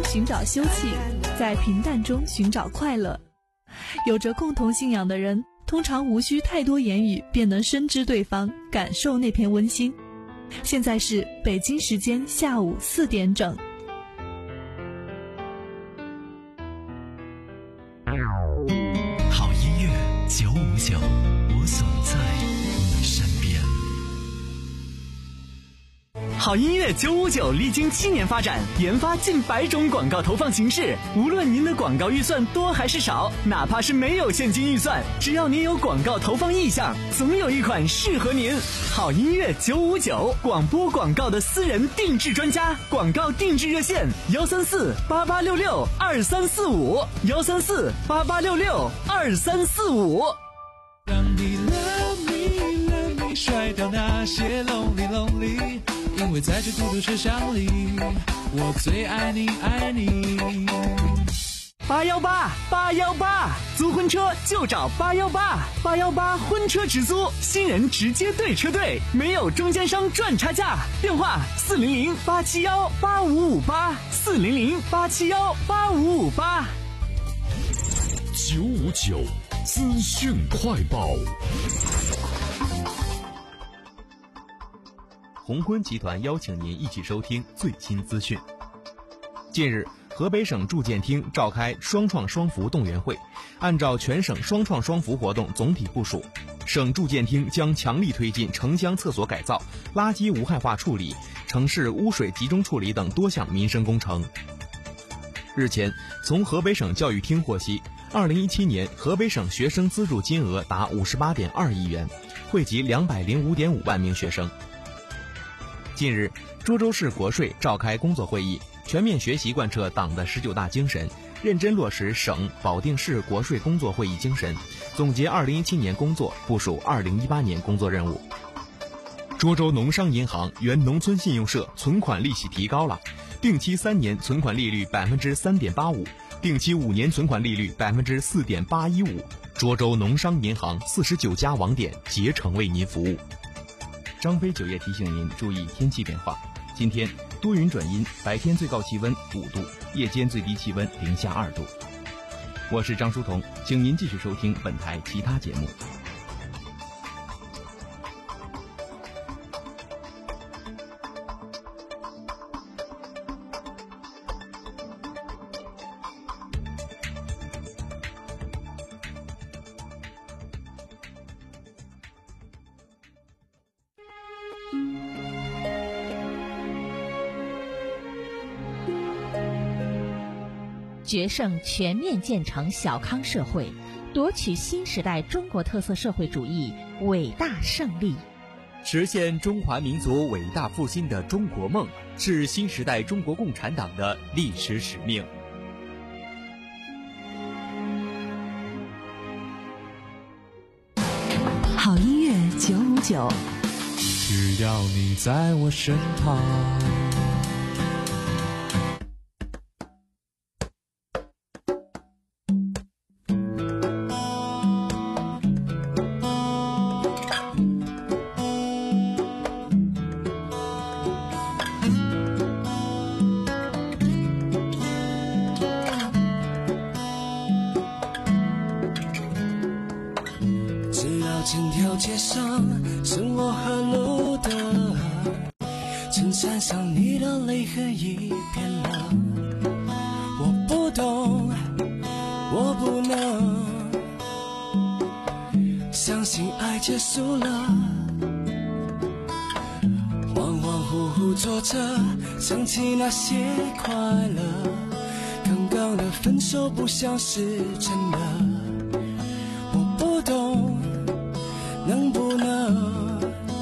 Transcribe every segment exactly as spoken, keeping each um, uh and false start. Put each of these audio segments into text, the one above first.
寻找休憩，在平淡中寻找快乐。有着共同信仰的人，通常无需太多言语便能深知对方，感受那片温馨。现在是北京时间下午四点整。 好音乐九五九，我总在你身边。好音乐九五九历经七年发展，研发近百种广告投放形式。无论您的广告预算多还是少，哪怕是没有现金预算，只要您有广告投放意向，总有一款适合您。好音乐九五九，广播广告的私人定制专家，广告定制热线幺三四八八六六二三四五幺三四八八六六二三四五。 让你 love me love me 甩掉那些 lonely lonely， 因为在这孤独车厢里，我最爱你爱你。 八幺八八幺八，租婚车就找八幺八八幺八婚车直租，新人直接对车队，没有中间商赚差价。电话四零零八七幺八五五八四零零八七幺八五五八。 九五九资讯快报。 鸿坤集团邀请您一起收听最新资讯。近日，河北省住建厅召开双创双扶动员会，按照全省双创双扶活动总体部署，省住建厅将强力推进城乡厕所改造、垃圾无害化处理、城市污水集中处理等多项民生工程。日前，从河北省教育厅获悉，二零一七年河北省学生资助金额达五十八点二亿元，惠及两百零五点五万名学生。近日，涿州市国税召开工作会议，全面学习贯彻党的十九大精神，认真落实省保定市国税工作会议精神，总结二零一七年工作，部署二零一八年工作任务。涿州农商银行原农村信用社存款利息提高了，定期三年存款利率百分之三点八五，定期五年存款利率百分之四点八一五。涿州农商银行四十九家网点竭诚为您服务。张飞九月提醒您注意天气变化。今天多云转阴，白天最高气温五度，夜间最低气温零下二度。我是张书彤，请您继续收听本台其他节目。 决胜全面建成小康社会，夺取新时代中国特色社会主义伟大胜利。 实现中华民族伟大复兴的中国梦，是新时代中国共产党的历史使命。 好音乐九五九， 只要你在我身旁。 整条街上生活和路灯，衬衫上你的泪痕已变了。我不懂，我不能相信爱结束了。恍恍惚惚坐着，想起那些快乐，刚刚的分手不像是真的。我不懂，能不能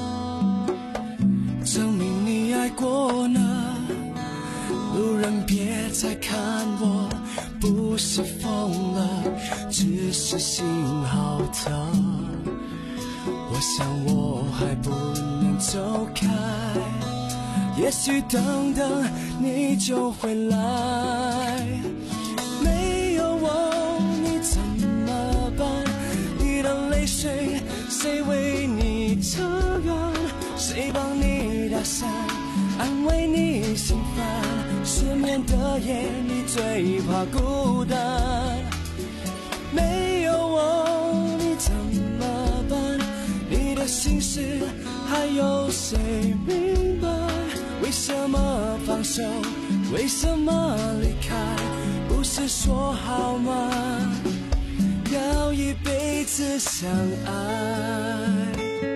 证明你爱过呢？路人别再看我，不是疯了，只是心好疼。我想我还不能走开，也许等等你就会来。没有我你怎么办？你的泪水谁为你承认？谁帮你打伞，安慰你心烦？ 失眠的夜你最怕孤单，没有我你怎么办？你的心事还有谁明白？为什么放手？为什么离开？不是说好吗？要一辈子相爱。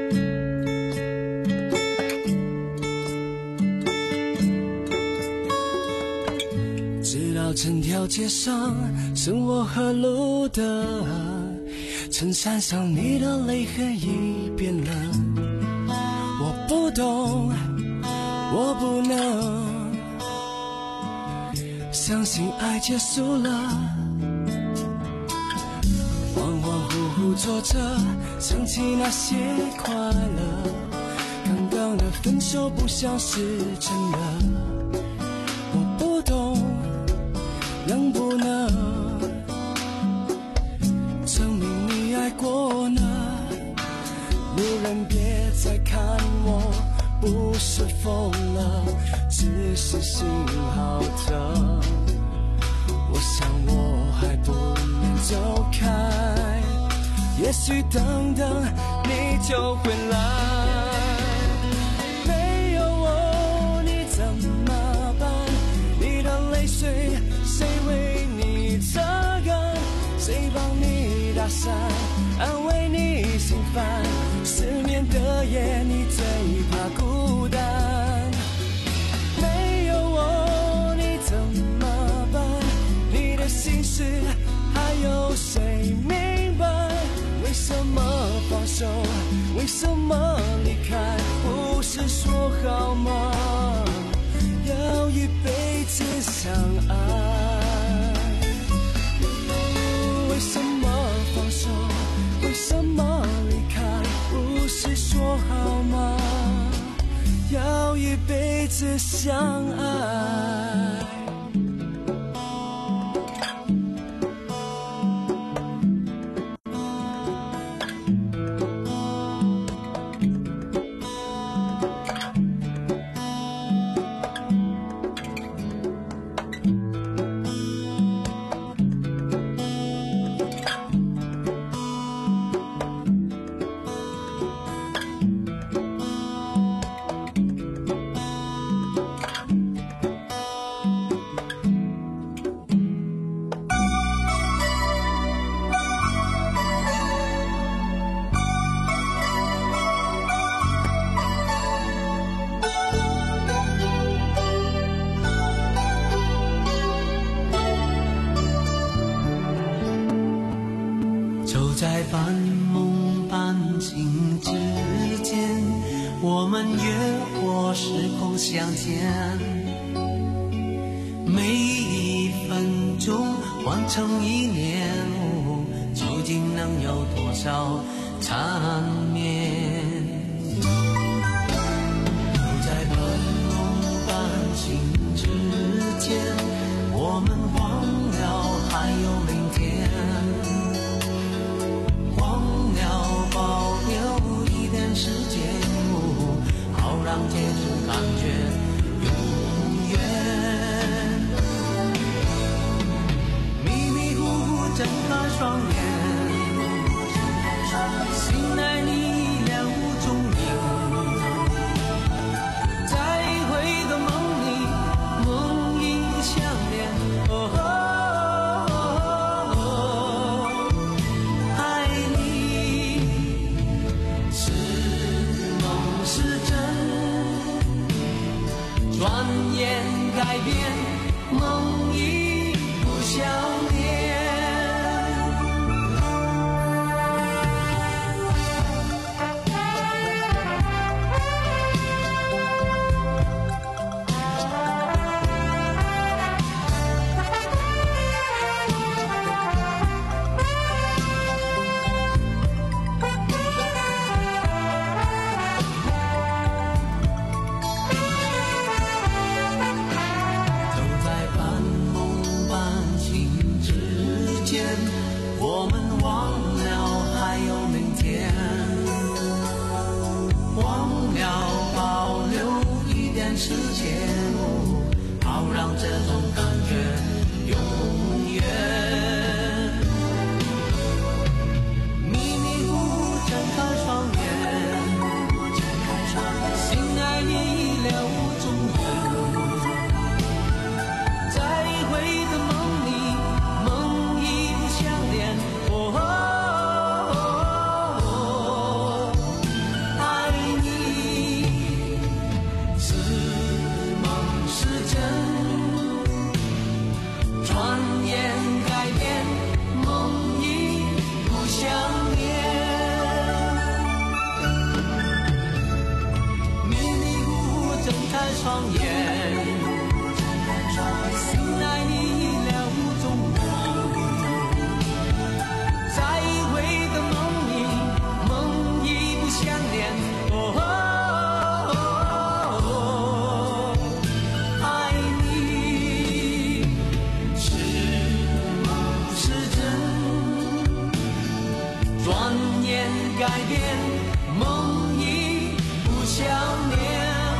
直到整条街上生活和路灯，衬衫上你的泪痕已变了。我不懂，我不能相信爱结束了，恍恍惚惚坐着，想起那些快乐，刚刚的分手不像是真的。我不懂，能不能证明你爱过呢？路人别再看我，不是疯了，只是心好疼。我想我还不能走开，也许等等你就会来。没有我你怎么办？你的泪水谁为你擦干？谁帮你打伞，安慰你心烦？失眠的夜你最怕孤单，没有我你怎么办？你的心事还有谁明白？为什么放手？为什么离开？不是说好吗？要一辈子相爱。为什么放手？为什么离开？不是说好吗？要一辈子相爱。 在半梦半醒之间，我们越过时空相见，每一分钟换成一年，哦，究竟能有多少缠绵？就在半梦半醒之间，我们忘了还有明天，保留一点时间，哦，好让这种感觉永远。迷迷糊糊睁开双眼，醒来你两无踪影，再回个梦里，梦影相连。哦转眼改变，梦已不相连。我们忘了还有明天，忘了保留一点时间，好让这种感觉永远。迷迷糊糊睁开双眼，心爱你已了无踪影，在你回的梦里，梦已不相连。哦，爱你是梦是真，转眼改变，梦已不相连。迷迷糊糊睁开双眼，心爱你已了无踪影，在一回的梦里，梦已不相连。哦，爱你是梦是真，转眼改变，梦已不相连。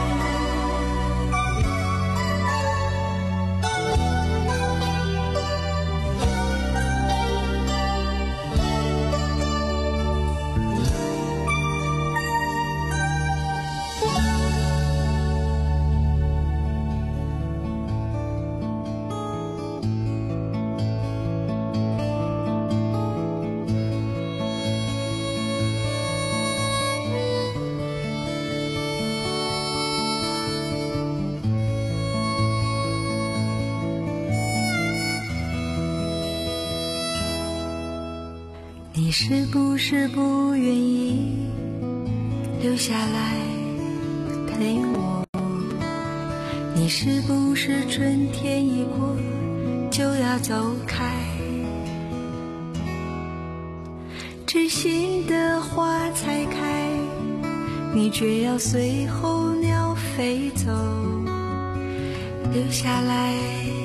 你是不是不愿意留下来陪我？你是不是春天一过就要走开？知心的花才开，你却要随候鸟飞走。留下来，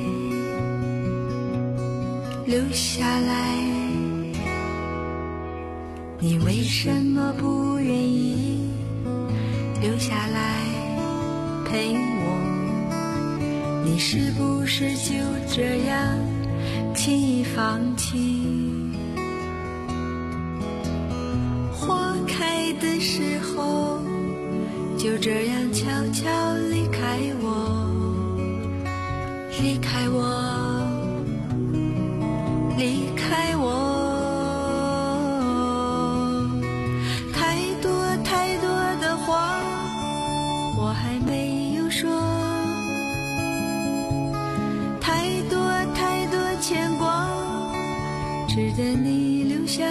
留下来，你为什么不愿意留下来陪我？你是不是就这样轻易放弃？花开的时候就这样悄悄离开我，离开我，离开我。值得你留下。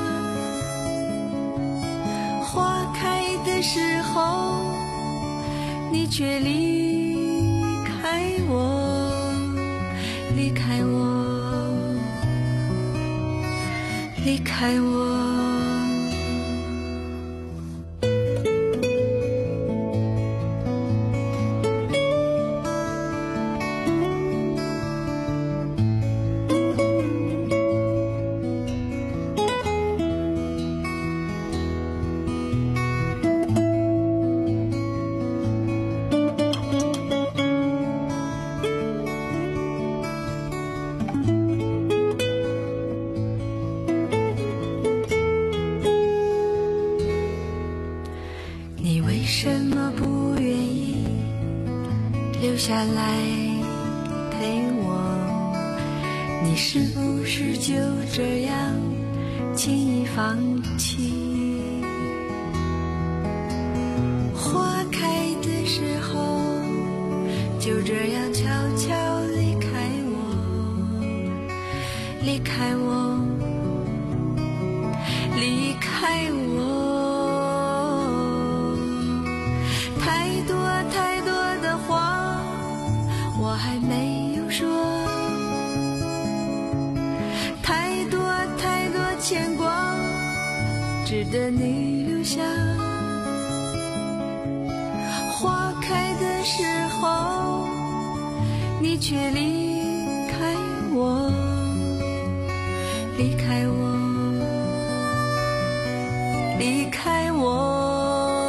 花开的时候，你却离开我，离开我，离开我。留下来陪我，你是不是就这样轻易放弃？花开的时候就这样悄悄离开我，离开我，离开我。太多太多的话我还没有说，太多太多牵挂值得你留下。花开的时候你却离开我，离开我，离开我。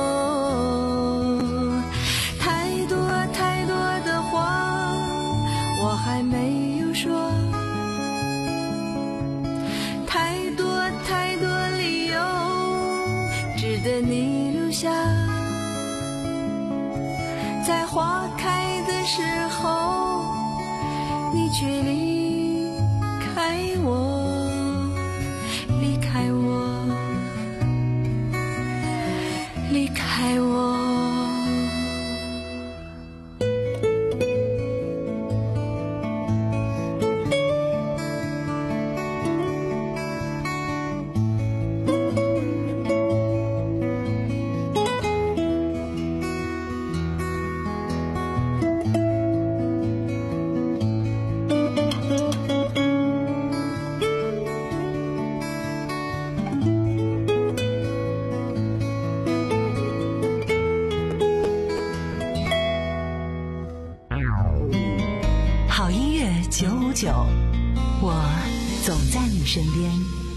太多太多的话得你留下，在花开的时候，你却离开我，离开我，离开我。 九五九，我总在你身边。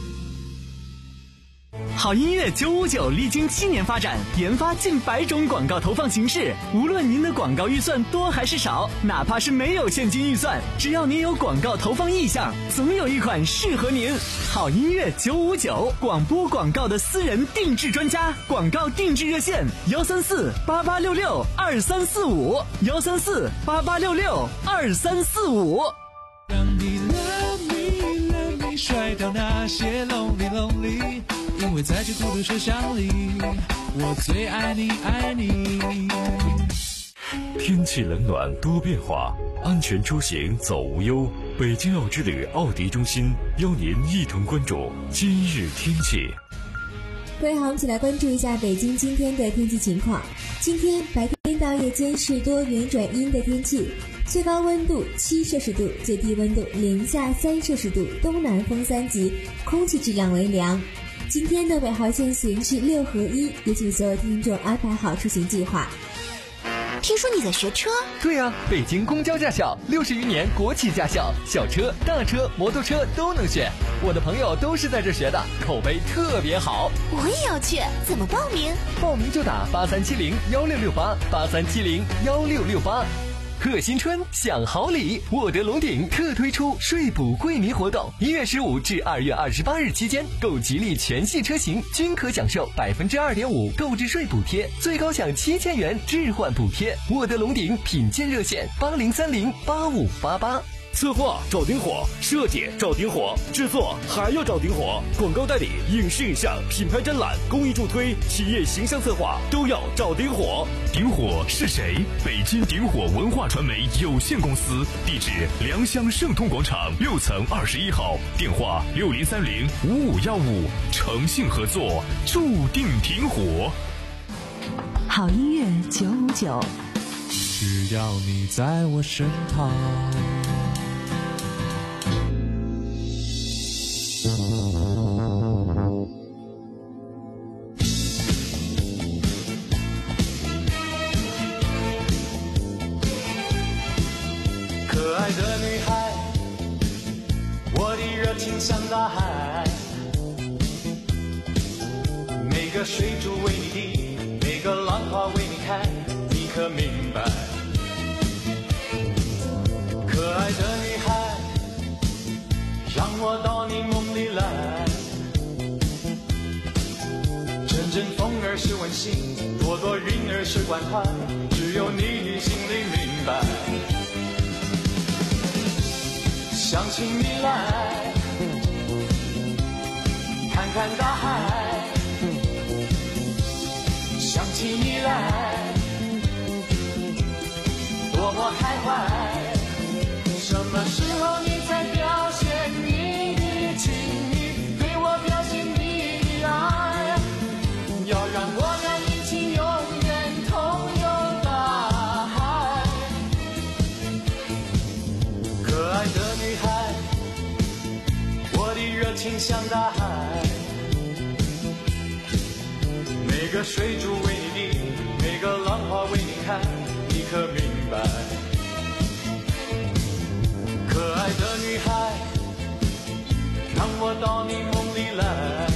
好音乐九五九历经七年发展，研发近百种广告投放形式。无论您的广告预算多还是少，哪怕是没有现金预算，只要您有广告投放意向，总有一款适合您。好音乐九五九，广播广告的私人定制专家，广告定制热线：幺三四八八六六二三四五，幺三四八八六六二三四五。 让你 love me love me 甩掉那些 lonely lonely， 因为在这孤独车厢里，我最爱你爱你。 天气冷暖多变化，安全出行走无忧。北京奥之旅奥迪中心邀您一同关注今日天气。 各位好，我们一起来关注一下北京今天的天气情况。今天白天到夜间是多云转阴的天气，最高温度七摄氏度，最低温度零下三摄氏度，东南风三级，空气质量为良。今天的尾号限行是六合一，也请所有听众安排好出行计划。 听说你在学车？ 对呀、啊，北京公交驾校，六十余年国企驾校，小车、大车、摩托车都能选。我的朋友都是在这学的，口碑特别好。 我也要去，怎么报名？ 报名就打八三七零幺六六八，八三七零幺六六八。贺新春享好礼，沃德龙鼎特推出税补惠民活动，一月十五至二月二十八日期间，购吉利全系车型均可享受百分之二点五购置税补贴，最高享七千元置换补贴。沃德龙鼎品鉴热线八零三零八五八八。 策划找顶火，设计找顶火，制作还要找顶火，广告代理、影视影像、品牌展览、公益助推、企业形象策划都要找顶火。 顶火是谁？北京顶火文化传媒有限公司，地址良乡盛通广场六层二十一号，电话六零三零五五幺五，诚信合作，注定顶火。 好音乐九五九， 只要你在我身旁。 可爱的女孩，我的热情像大海，每个水珠为你滴，每个浪花为你开，你可明白？可爱的女孩，让我到你梦里来，阵阵风儿是温馨，朵朵云儿是关怀，只有你心里明白。想起你来，看看大海，想起你来，多么开怀。什么时候你才表现你的情意，对我表现你的爱，要让我们一起永远同游大海。可爱的女孩，我的热情像大海，每个水珠为你滴，每个浪花为你开，你可明白？可爱的女孩，让我到你梦里来，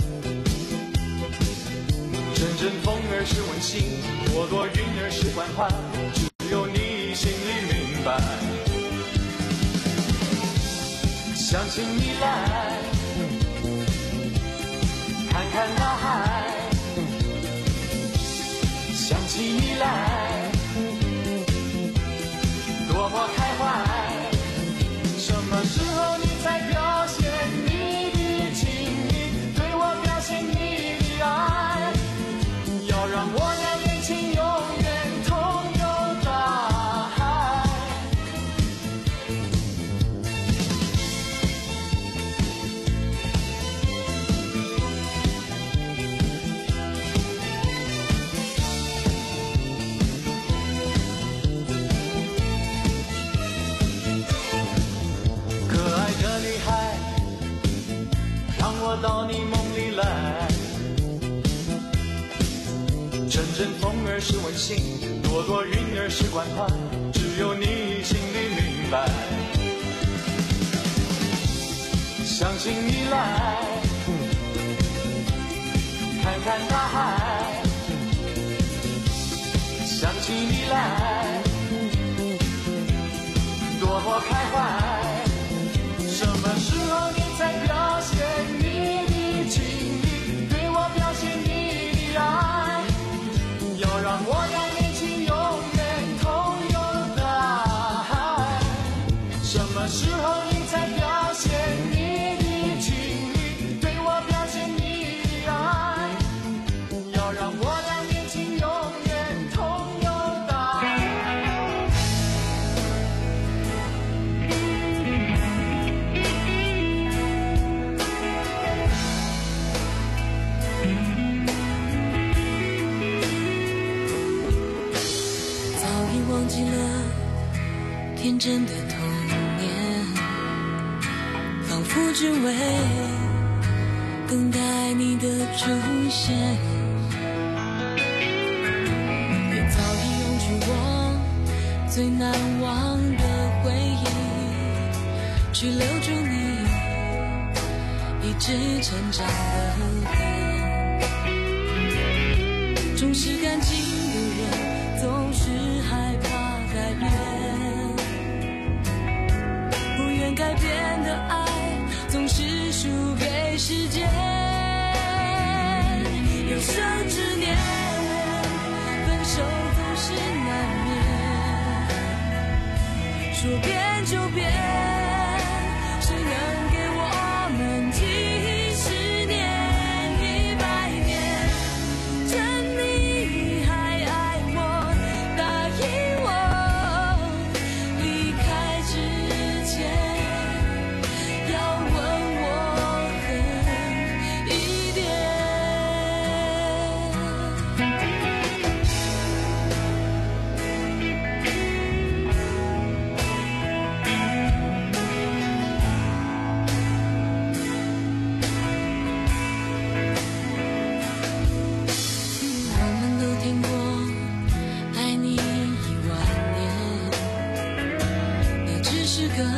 阵阵风儿是温馨，朵朵云儿是关怀，只有你心里明白。想起你来，看看大海， 想起你来，多么开怀。什么时候你才表现你的情意，对我表现你的爱，要让我俩年轻永远同游大海。可爱的女孩，让我到你梦里来。阵阵风儿是温馨，朵朵云儿是关怀，只有你心里明白。相信你来，看看大海。想起你来，多么开怀。什么时候你才表现你的情意，对我表现你的爱，要让我俩年轻永远同游大海。什么时候你才表现你的情意，对我表现你的爱，要让我俩年轻永远同游大海。 忘记了天真的童年，仿佛只为等待你的出现，也早已用去我最难忘的回忆，去留住你一直成长的脸。重视感情的人总是害怕改变，不愿改变的爱总是输给时间。有生之年，分手总是难免，说变就变，谁能给我们几十年一百年？真你还爱我，答应我，离开之前要问我狠一点。我们都听过爱你一万年，那只是个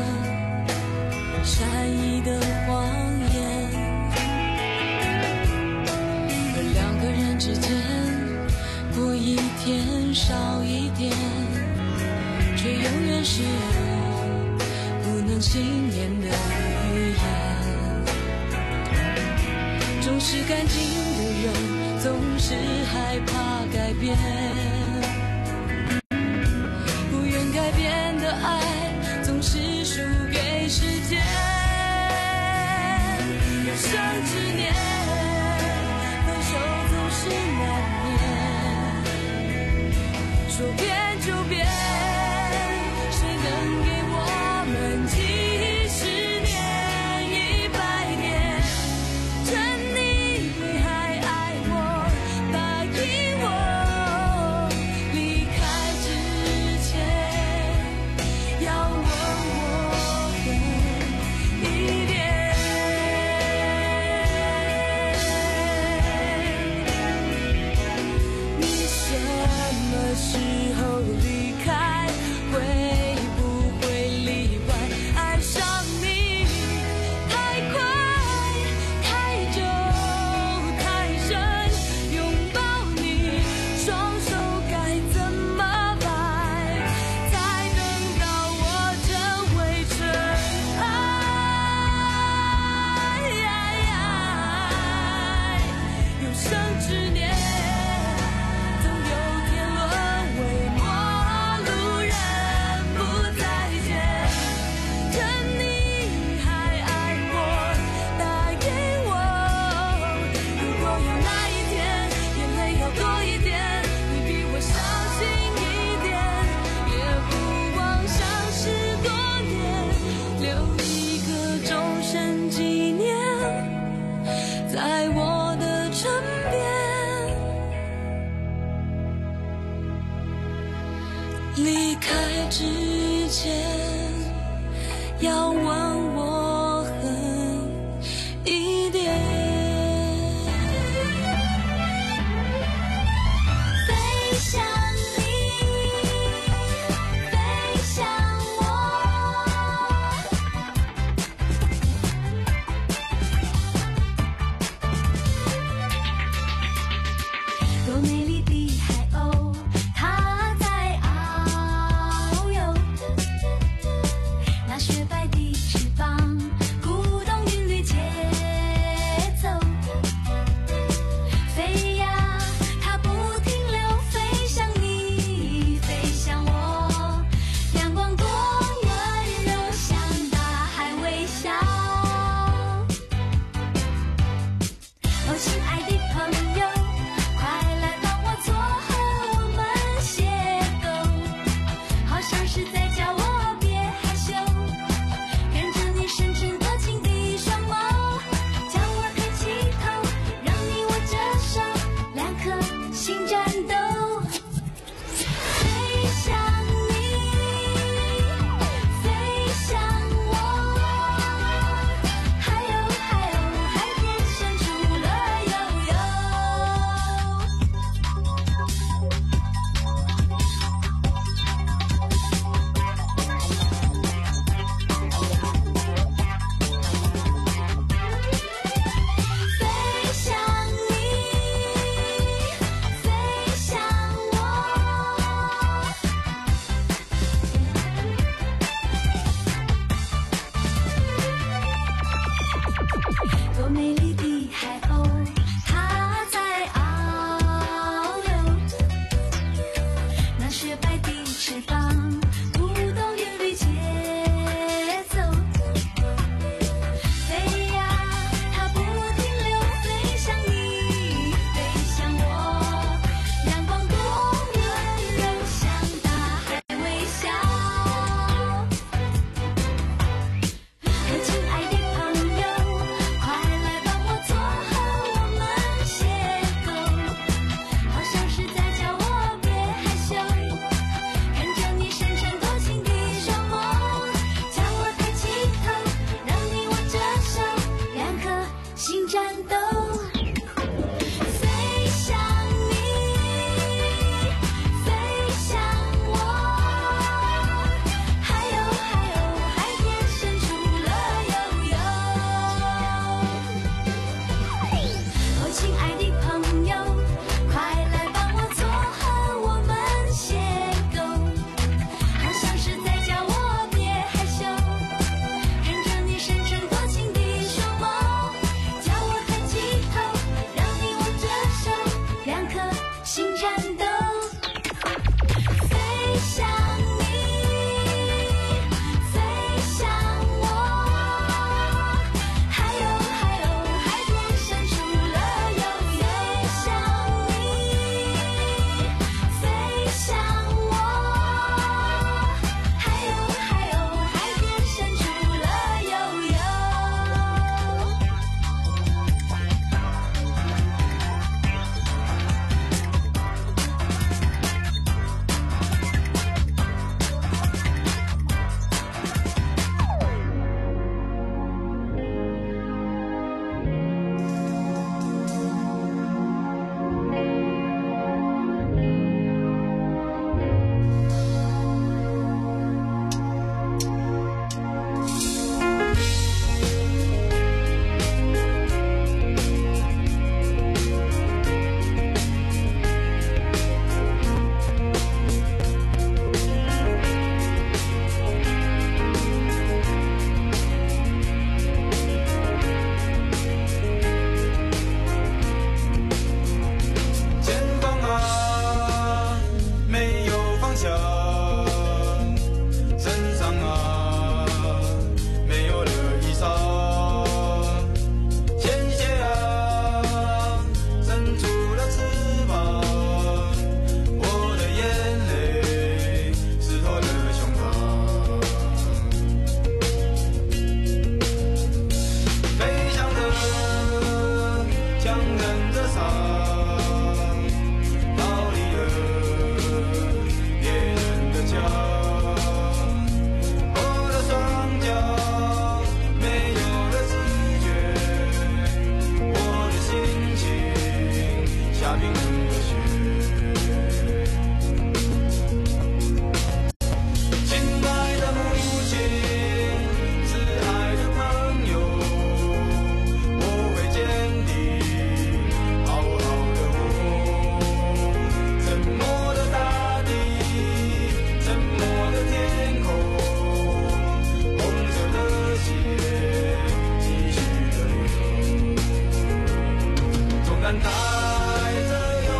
善意的谎言，而两个人之间过一天少一点，却永远是不能幸免的语言。重视感情的人总是害怕改变，不愿改变的爱总是输给时间。有生之年，分手总是难免，说变就变，谁能给我们几十年一百年？真你还爱我，答应我， 之间，要问我狠一点。飞向你，飞向我，多美丽的海鸥，它在遨游，那雪白的冰冷的雪。亲爱的母亲，慈爱的朋友，我会坚定好好的活。沉默的大地，沉默的天空，红色的血继续的流，总感带着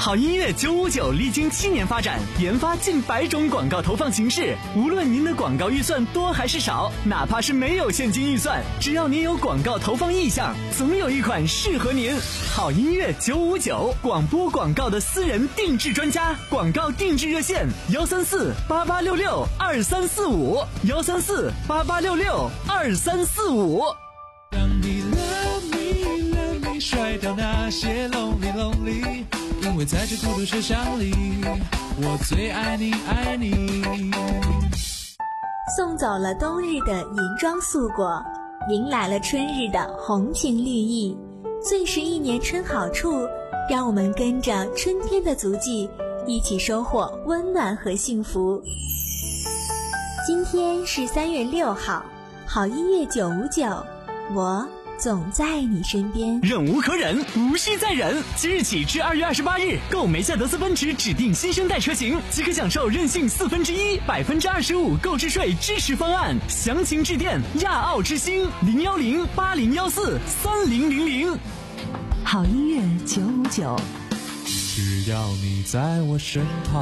好音乐九五九历经七年发展，研发近百种广告投放形式。无论您的广告预算多还是少，哪怕是没有现金预算，只要您有广告投放意向，总有一款适合您。好音乐九五九，广播广告的私人定制专家，广告定制热线：幺三四八八六六二三四五，幺三四八八六六二三四五。 让你 love me love me 甩掉那些 lonely lonely， 因为在这孤独车厢里，我最爱你爱你。 送走了冬日的银装素裹，迎来了春日的红情绿意。最是一年春好处，让我们跟着春天的足迹，一起收获温暖和幸福。今天是三月六号，好音乐九五九，我总在你身边。 忍无可忍，无需再忍。即日起至二月二十八日，购梅赛德斯奔驰指定新生代车型，即可享受任性四分之一、百分之二十五购置税支持方案。详情致电亚奥之星零幺零八零幺四三零零零。 好音乐九五九， 只要你在我身旁。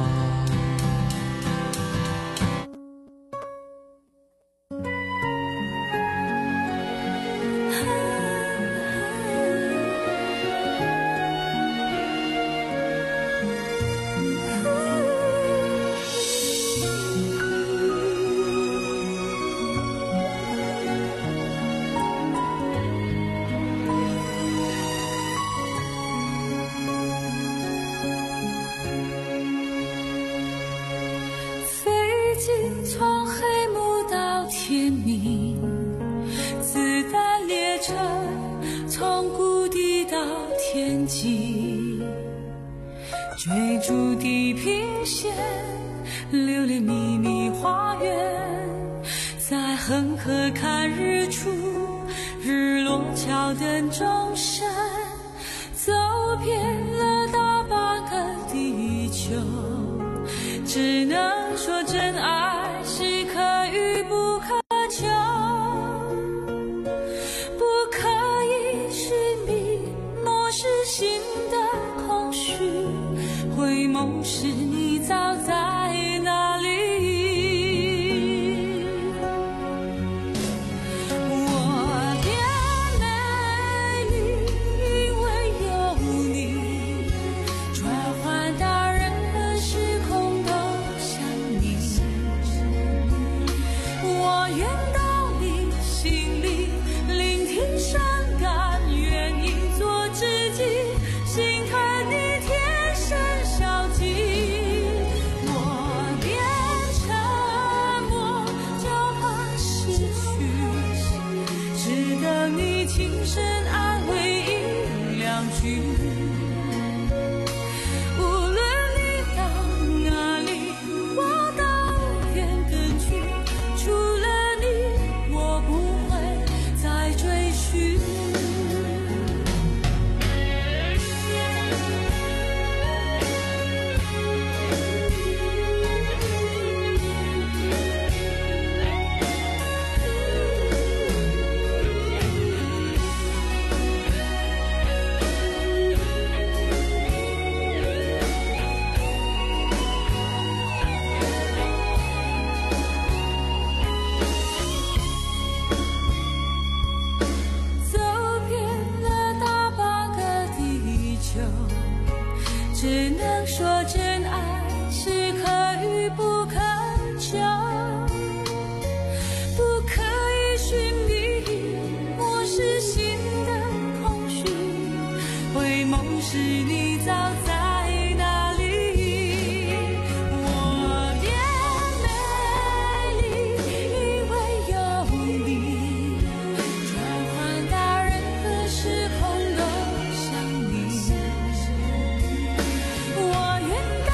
从黑幕到天明，子弹列车从谷底到天际，追逐地平线，流连秘密花园，在恒河看日出，日落桥灯钟声，走遍了大半个地球，只能说真爱是可遇不可求，不可以寻觅，漠视心的空虚，回眸时你早在哪里。我变美丽，因为有你，转换到任何时空都像你。我愿到你心里，聆听伤感，愿意做知己，心疼你天生消极。我变沉默，就怕失去，只等你轻声安慰一两句。无论你到哪里，我都愿跟去，除了你，我不会再追寻。走遍了大半个地球，只能说真爱是可遇不可求，不可以寻觅，漠视心的空虚，回眸时你早在哪里。我变美丽，因为有你，转换到任何时空都像你。我愿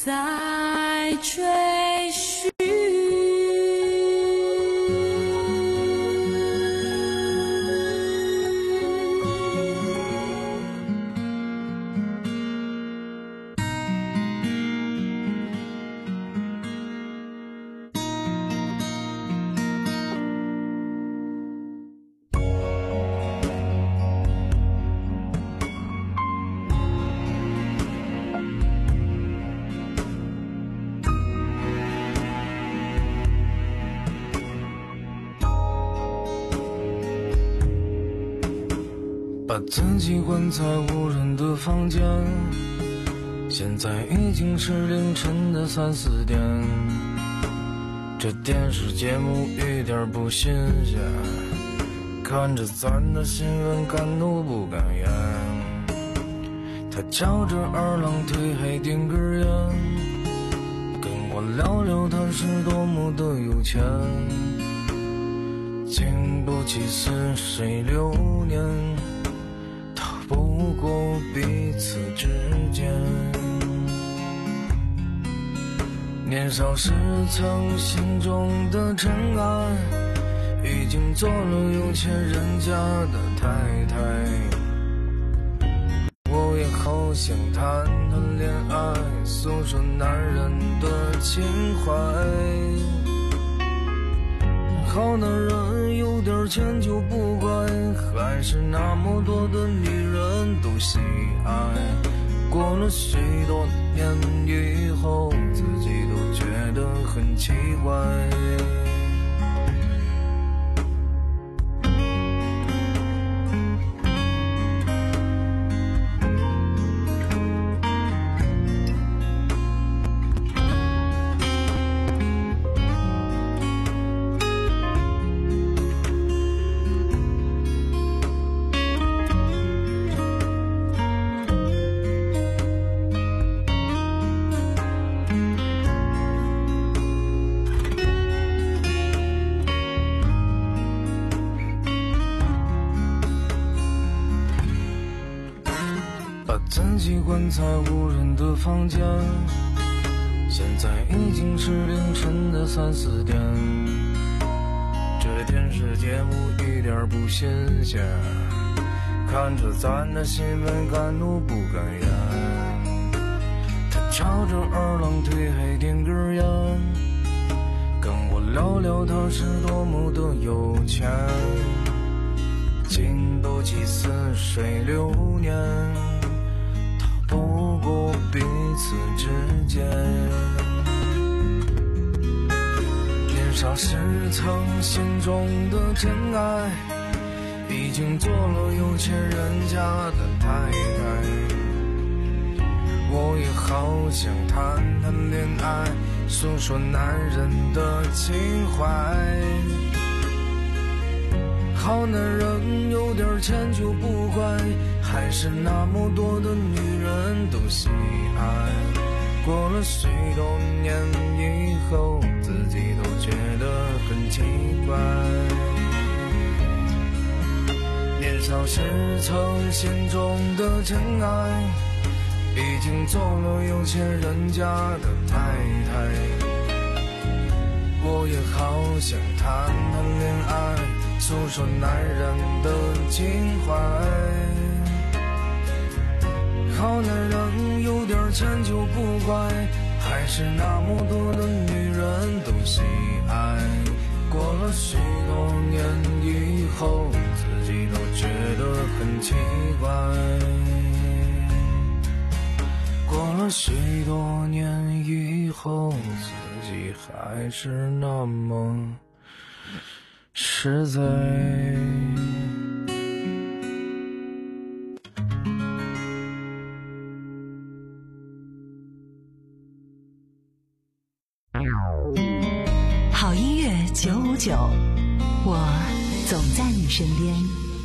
在追寻。 把自己关在无人的房间，现在已经是凌晨的三四点，这电视节目一点不新鲜，看着咱的新闻敢怒不敢言。他翘着二郎腿还点根烟，跟我聊聊他是多么的有钱，经不起似水流年，不过彼此之间。年少时曾心中的尘埃，已经做了有钱人家的太太。我也好想谈谈恋爱，诉说男人的情怀。好男人有点钱就不乖，还是那么多的女人都喜爱。过了许多年以后，自己都觉得很奇怪。自己关在无人的房间，现在已经是凌晨的三四点，这电视节目一点不新鲜，看着咱的新闻敢怒不敢言。他翘着二郎腿还点根烟，跟我聊聊他是多么的有钱，经不起似水流年，不过彼此之间。年少时曾心中的真爱，已经做了有钱人家的太太。我也好想谈谈恋爱，诉说男人的情怀。好男人有点钱就不乖，还是那么多的女人都喜爱。过了许多年以后，自己都觉得很奇怪。年少时曾心中的真爱，已经做了有钱人家的太太。我也好想谈谈恋爱，诉说男人的情怀。好男人有点钱就不乖，还是那么多的女人都喜爱。过了许多年以后，自己都觉得很奇怪。过了许多年以后，自己还是那么实在。 好音乐九五九，我总在你身边。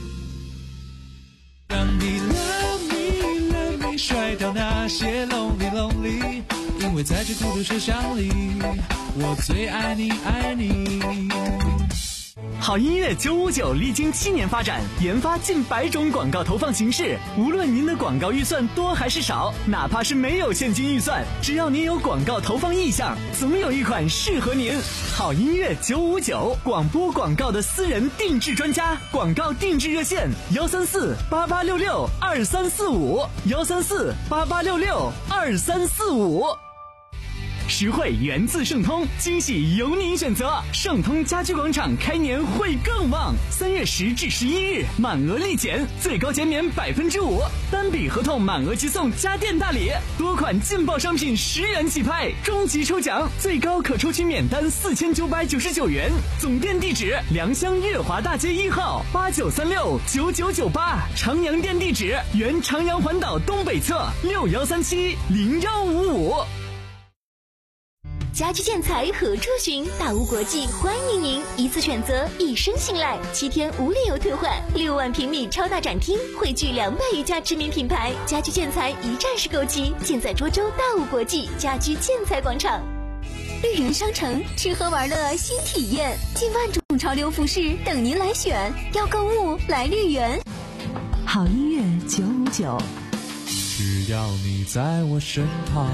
让你 love me love me 甩掉那些 lonely lonely， 因为在这孤独车厢里，我最爱你爱你。 好音乐九五九历经七年发展，研发近百种广告投放形式。无论您的广告预算多还是少，哪怕是没有现金预算，只要您有广告投放意向，总有一款适合您。好音乐九五九，广播广告的私人定制专家，广告定制热线：幺三四八八六六二三四五，幺三四八八六六二三四五。实惠源自盛通，惊喜由您选择。盛通家居广场开年会更旺，三月十至十一日满额立减，最高减免百分之五，单笔合同满额即送家电大礼，多款劲爆商品十元起拍，终极抽奖最高可抽取免单四千九百九十九元。总店地址：良乡月华大街一号八九三六九九九八，长阳店地址：原长阳环岛东北侧六幺三七零幺五五。 家居建材何处寻？大屋国际欢迎您，一次选择，一生信赖，七天无理由退换，六万平米超大展厅，汇聚两百余家知名品牌，家居建材一站式购齐，尽在涿州大屋国际家居建材广场。绿人商城，吃喝玩乐新体验，近万种潮流服饰等您来选，要购物来绿园。 好音乐九五九， 只要你在我身旁。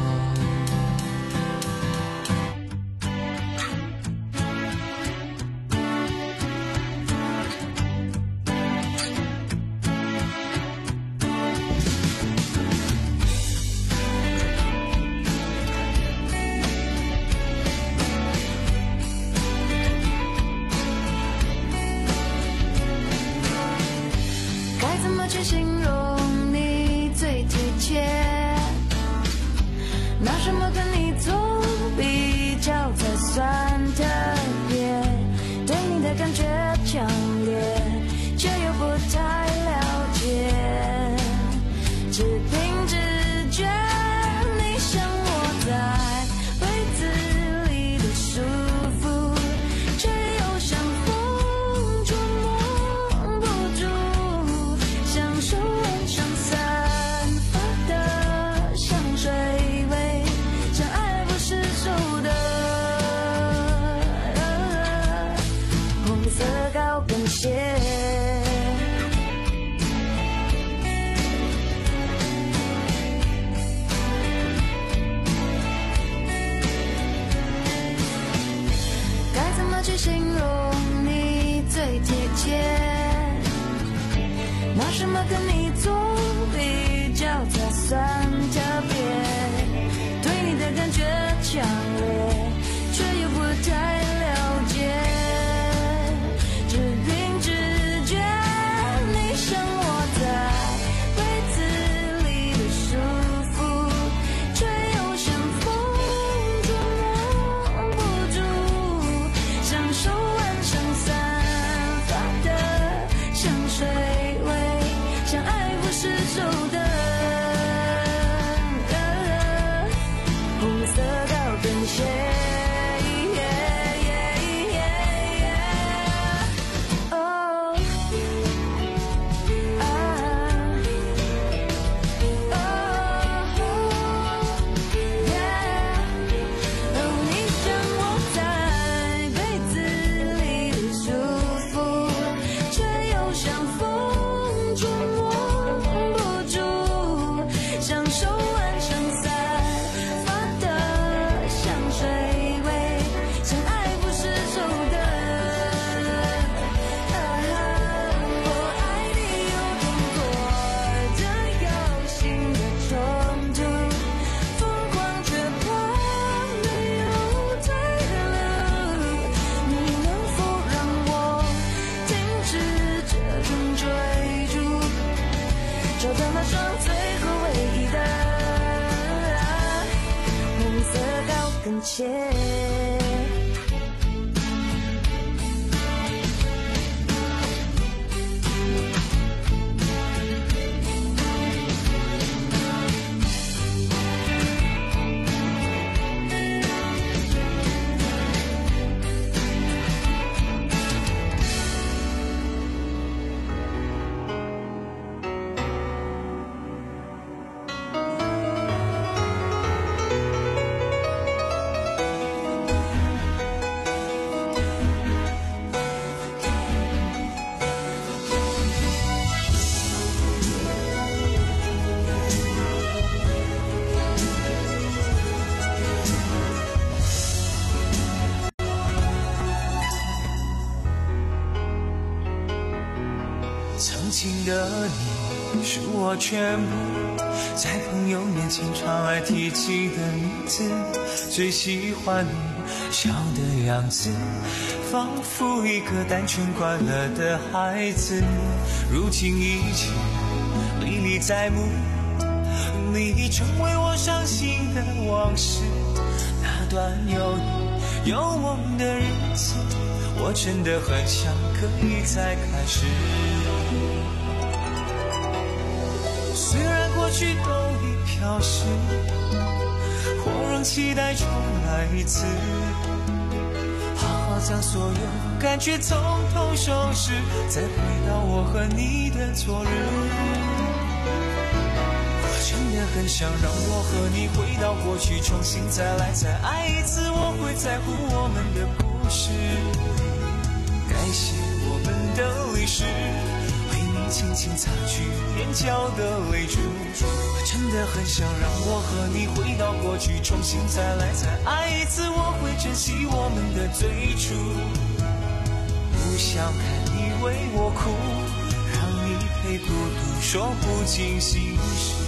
今的你是我全部，在朋友面前常爱提起的名字，最喜欢你笑的样子，仿佛一个单纯快乐的孩子。如今一切历历在目，你已成为我伤心的往事。那段有你有梦的日子，我真的很想可以再开始。虽然过去都已飘逝，我仍期待重来一次，好好将所有感觉从头收拾，再回到我和你的昨日。我真的很想让我和你回到过去，重新再来再爱一次，我会在乎我们的故事。感谢我们的历史，为你轻轻擦去眼角的泪珠。我真的很想让我和你回到过去，重新再来再爱一次，我会珍惜我们的最初。不想看你为我哭，让你陪孤独说不尽心事。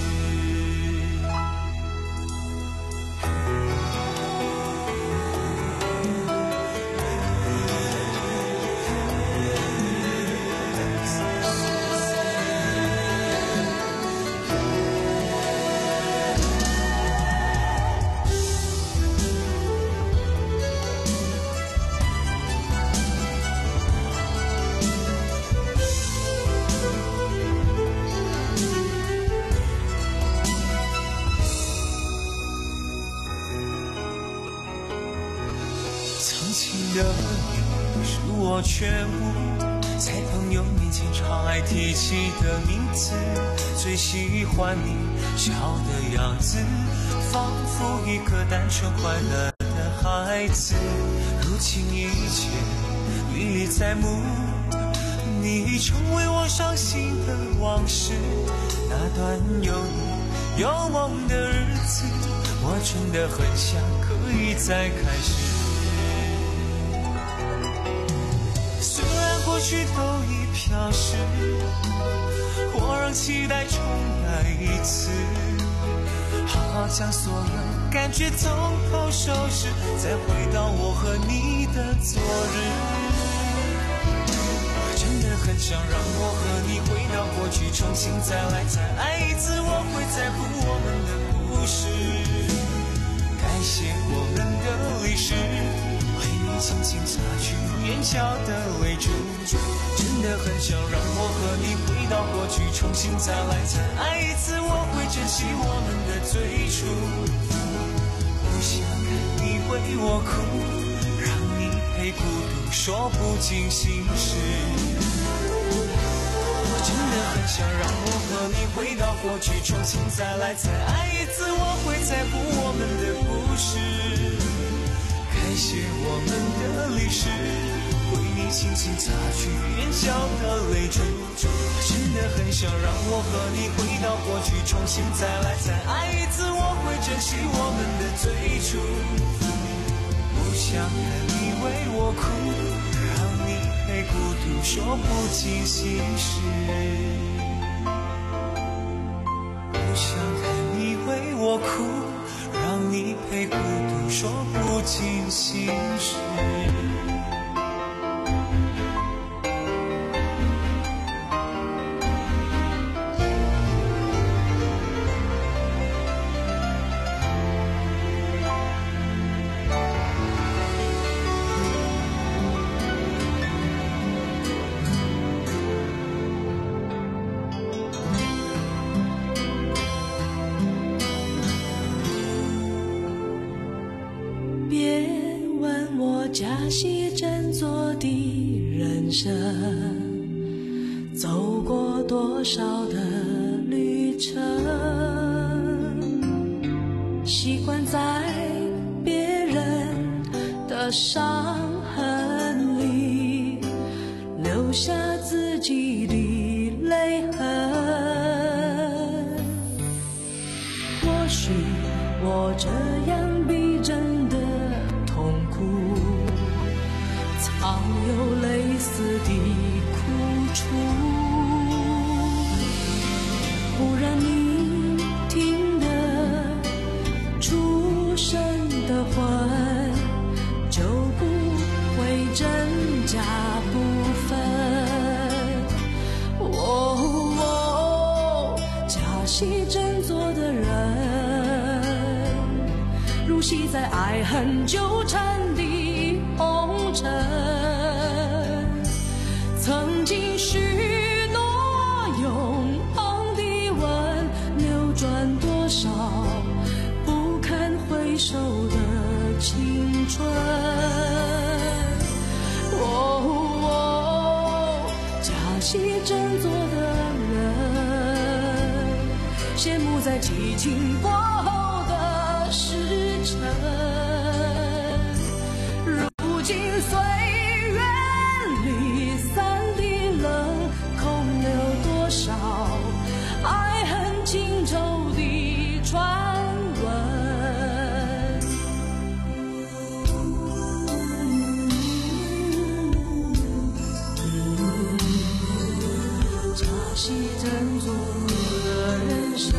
的你是我全部，在朋友面前常爱提起的名字，最喜欢你笑的样子，仿佛一个单纯快乐的孩子。如今一切历历在目，你已成为我伤心的往事。那段有你有梦的日子，我真的很想可以再开始。过去都已飘逝，我仍期待重来一次，好好将所有感觉从头收拾，再回到我和你的昨日。我真的很想让我和你回到过去，重新再来再爱一次，我会在乎我们的故事。感谢我们的历史，轻轻擦去眼角的泪珠，真的很想让我和你回到过去，重新再来再爱一次，我会珍惜我们的最初。不想看你为我哭，让你陪孤独说不尽心事。我真的很想让我和你回到过去，重新再来再爱一次，我会在乎我们的故事。感谢我们的历史，为你轻轻擦去眼角的泪珠。我真的很想让我和你回到过去，重新再来再爱一次，我会珍惜我们的最初。不想看你为我哭，让你陪孤独说不尽心事。不想看你为我哭，让你陪孤独说不尽心事。 假戏真做的人生，走过多少的旅程，习惯在别人的伤痕里留下自己的泪痕。或许我这样逼真的痛苦，藏有类似的苦楚， 昔在爱恨纠缠的红尘，曾经许诺永恒的吻，流转多少不堪回首的青春。哦哦，假戏真做的人，羡慕在激情过后的时辰。如今岁月离散的冷，空留多少爱恨情仇的传闻。假戏真做的人生，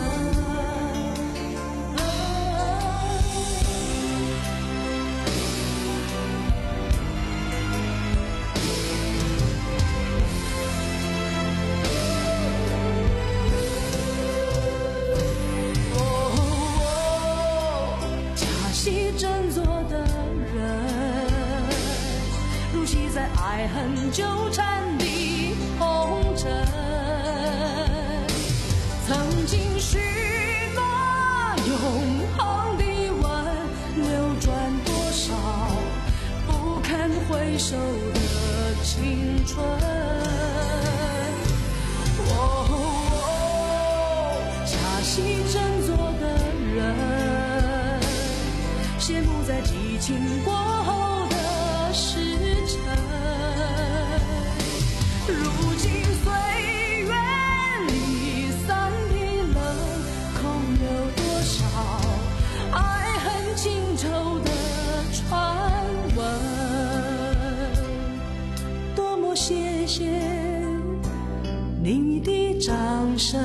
真做的人，如昔在爱恨纠缠的红尘，曾经许诺永恒的吻，流转多少不堪回首的青春。哦，假戏真做的人，羡慕在激情过后的时辰。如今岁月离散的冷，空留多少爱恨情仇的传闻。多么谢谢你的掌声，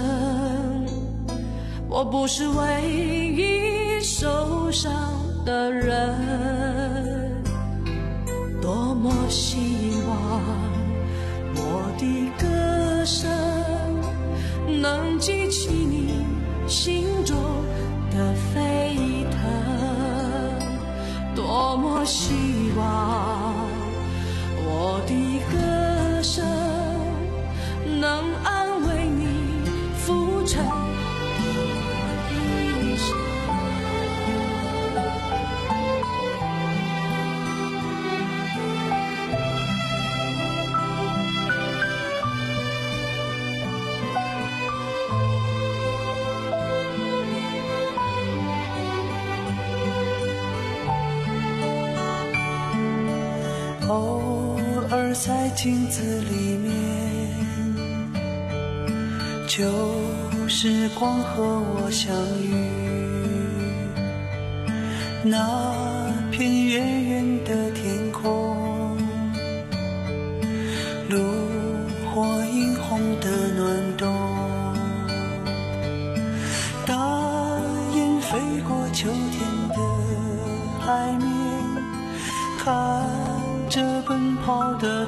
我不是唯一受伤的人，多么希望我的歌声能激起你心中的沸腾，多么希望我的歌声能安慰你浮沉的一生。 偶尔在镜子里面，旧时光和我相遇，那片远远的天空，炉火映红的暖冬，大雁飞过秋天的海面，看着奔跑的